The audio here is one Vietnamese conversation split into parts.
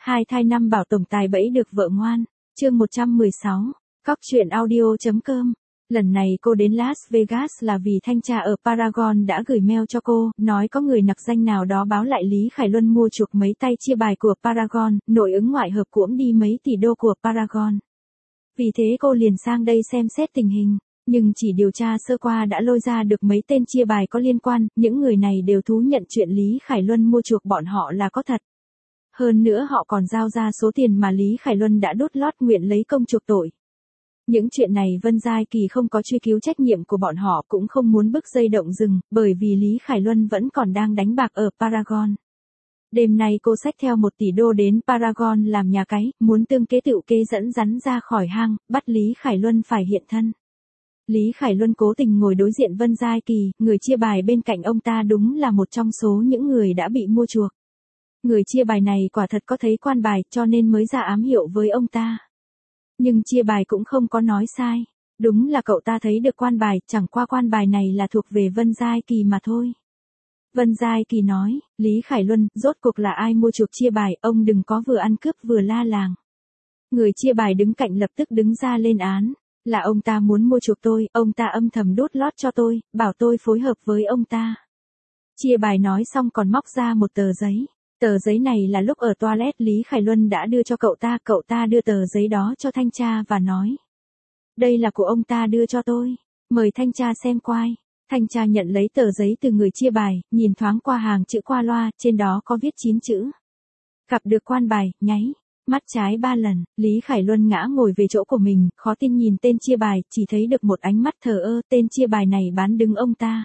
Hai thai năm bảo tổng tài bẫy được vợ ngoan. Chương 116. Cóc truyện audio.com. Lần này cô đến Las Vegas là vì thanh tra ở Paragon đã gửi mail cho cô, nói có người nặc danh nào đó báo lại Lý Khải Luân mua chuộc mấy tay chia bài của Paragon, nội ứng ngoại hợp cuỗm đi mấy tỷ đô của Paragon. Vì thế cô liền sang đây xem xét tình hình, nhưng chỉ điều tra sơ qua đã lôi ra được mấy tên chia bài có liên quan, những người này đều thú nhận chuyện Lý Khải Luân mua chuộc bọn họ là có thật. Hơn nữa họ còn giao ra số tiền mà Lý Khải Luân đã đút lót nguyện lấy công chuộc tội. Những chuyện này Vân Giai Kỳ không có truy cứu trách nhiệm của bọn họ, cũng không muốn bứt dây động rừng, bởi vì Lý Khải Luân vẫn còn đang đánh bạc ở Paragon. Đêm nay cô xách theo 1 tỷ đô đến Paragon làm nhà cái, muốn tương kế tựu kế dẫn rắn ra khỏi hang, bắt Lý Khải Luân phải hiện thân. Lý Khải Luân cố tình ngồi đối diện Vân Giai Kỳ, người chia bài bên cạnh ông ta đúng là một trong số những người đã bị mua chuộc. Người chia bài này quả thật có thấy quan bài cho nên mới ra ám hiệu với ông ta. Nhưng chia bài cũng không có nói sai. Đúng là cậu ta thấy được quan bài, chẳng qua quan bài này là thuộc về Vân Giai Kỳ mà thôi. Vân Giai Kỳ nói, Lý Khải Luân, rốt cuộc là ai mua chuộc chia bài, ông đừng có vừa ăn cướp vừa la làng. Người chia bài đứng cạnh lập tức đứng ra lên án, là ông ta muốn mua chuộc tôi, ông ta âm thầm đút lót cho tôi, bảo tôi phối hợp với ông ta. Chia bài nói xong còn móc ra một tờ giấy. Tờ giấy này là lúc ở toilet Lý Khải Luân đã đưa cho cậu ta đưa tờ giấy đó cho thanh tra và nói. Đây là của ông ta đưa cho tôi, mời thanh tra xem quai. Thanh tra nhận lấy tờ giấy từ người chia bài, nhìn thoáng qua hàng chữ qua loa, trên đó có viết 9 chữ. Gặp được quan bài, nháy, mắt trái 3 lần, Lý Khải Luân ngã ngồi về chỗ của mình, khó tin nhìn tên chia bài, chỉ thấy được một ánh mắt thờ ơ, tên chia bài này bán đứng ông ta.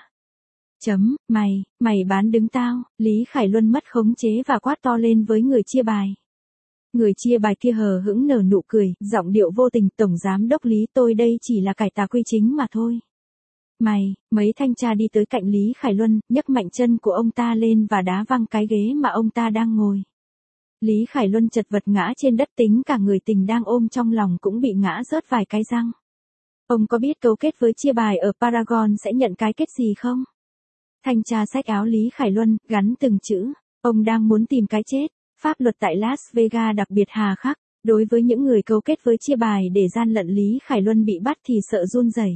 Mày bán đứng tao, Lý Khải Luân mất khống chế và quát to lên với người chia bài. Người chia bài kia hờ hững nở nụ cười, giọng điệu vô tình, tổng giám đốc Lý, tôi đây chỉ là cải tà quy chính mà thôi. Mấy thanh tra đi tới cạnh Lý Khải Luân, nhấc mạnh chân của ông ta lên và đá văng cái ghế mà ông ta đang ngồi. Lý Khải Luân chật vật ngã trên đất, tính cả người tình đang ôm trong lòng cũng bị ngã rớt vài cái răng. Ông có biết cấu kết với chia bài ở Paragon sẽ nhận cái kết gì không? Thanh tra xách áo Lý Khải Luân, gắn từng chữ, ông đang muốn tìm cái chết. Pháp luật tại Las Vegas đặc biệt hà khắc, đối với những người cấu kết với chia bài để gian lận Lý Khải Luân bị bắt thì sợ run rẩy.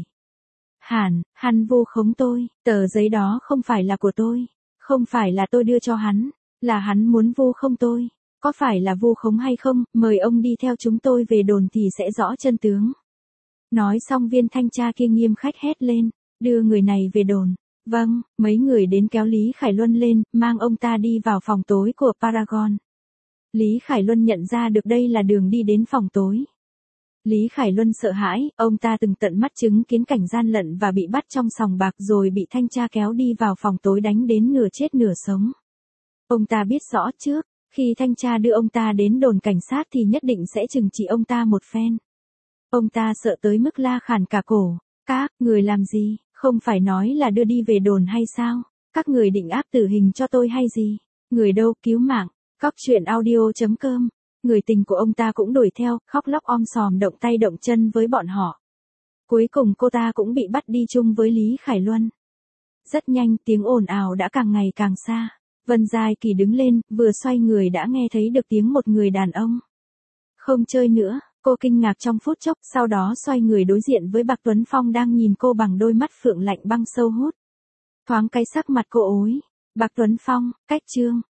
Hắn vu khống tôi, tờ giấy đó không phải là của tôi, không phải là tôi đưa cho hắn, là hắn muốn vu khống tôi, có phải là vu khống hay không, mời ông đi theo chúng tôi về đồn thì sẽ rõ chân tướng. Nói xong viên thanh tra kia nghiêm khách hét lên, đưa người này về đồn. Vâng, mấy người đến kéo Lý Khải Luân lên, mang ông ta đi vào phòng tối của Paragon. Lý Khải Luân nhận ra được đây là đường đi đến phòng tối. Lý Khải Luân sợ hãi, ông ta từng tận mắt chứng kiến cảnh gian lận và bị bắt trong sòng bạc rồi bị thanh tra kéo đi vào phòng tối đánh đến nửa chết nửa sống. Ông ta biết rõ trước, khi thanh tra đưa ông ta đến đồn cảnh sát thì nhất định sẽ trừng trị ông ta một phen. Ông ta sợ tới mức la khàn cả cổ, các người làm gì? Không phải nói là đưa đi về đồn hay sao? Các người định áp tử hình cho tôi hay gì? Người đâu, cứu mạng. Cóc truyện audio.com. Người tình của ông ta cũng đuổi theo, khóc lóc om sòm động tay động chân với bọn họ. Cuối cùng cô ta cũng bị bắt đi chung với Lý Khải Luân. Rất nhanh tiếng ồn ào đã càng ngày càng xa. Vân Giai Kỳ đứng lên, vừa xoay người đã nghe thấy được tiếng một người đàn ông. Không chơi nữa. Cô kinh ngạc trong phút chốc, sau đó xoay người đối diện với Bạc Tuấn Phong đang nhìn cô bằng đôi mắt phượng lạnh băng sâu hút. Thoáng cái sắc mặt cô ối. Bạc Tuấn Phong, cách Trương,